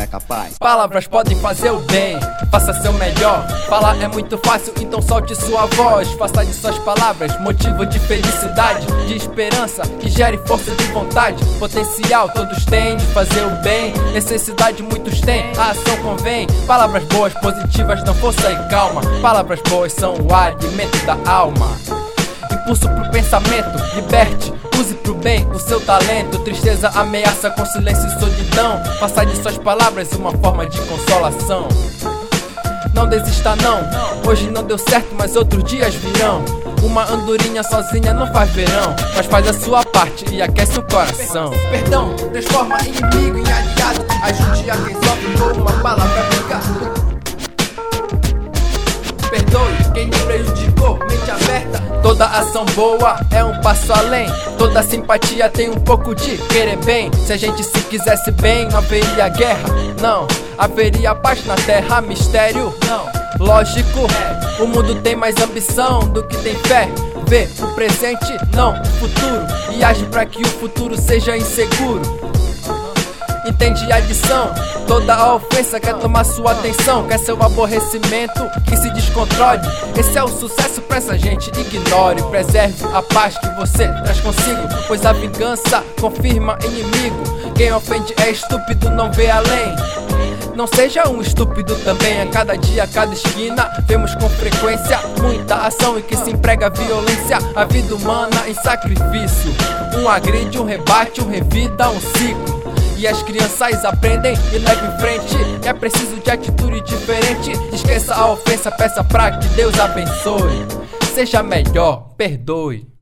é capaz. Palavras podem fazer o bem, faça seu melhor. Falar é muito fácil, então solte sua voz. Faça de suas palavras motivo de felicidade, de esperança, que gere força de vontade. Potencial todos têm de fazer o bem, necessidade muitos têm, a ação convém. Palavras boas, positivas, dão força e calma. Palavras boas são o alimento da alma. Impulso pro pensamento, liberte, use pro bem o seu talento. Tristeza ameaça com silêncio e solidão. Faça de suas palavras uma forma de consolação. Não desista não, hoje não deu certo, mas outros dias virão. Uma andorinha sozinha não faz verão, mas faz a sua parte e aquece o coração. Perdão transforma inimigo em aliado, ajude a quem sofre por uma palavra amiga. Perdoe quem me prejudicou, mente aberta. Toda ação boa é um passo além. Toda simpatia tem um pouco de querer bem. Se a gente se quisesse bem, não haveria guerra, não. Haveria paz na terra, mistério, não. Lógico, o mundo tem mais ambição do que tem fé. Vê o presente, não o futuro, e age pra que o futuro seja inseguro. Entende a lição? Toda a ofensa quer tomar sua atenção, quer seu aborrecimento que se descontrole. Esse é o sucesso pra essa gente, ignore. Preserve a paz que você traz consigo, pois a vingança confirma inimigo. Quem ofende é estúpido, não vê além. Não seja um estúpido também, a cada dia, a cada esquina vemos com frequência muita ação em que se emprega violência. A vida humana em sacrifício, um agride, um rebate, um revida, um ciclo. E as crianças aprendem e levam em frente. É preciso de atitude diferente. Esqueça a ofensa, peça pra que Deus abençoe. Seja melhor, perdoe.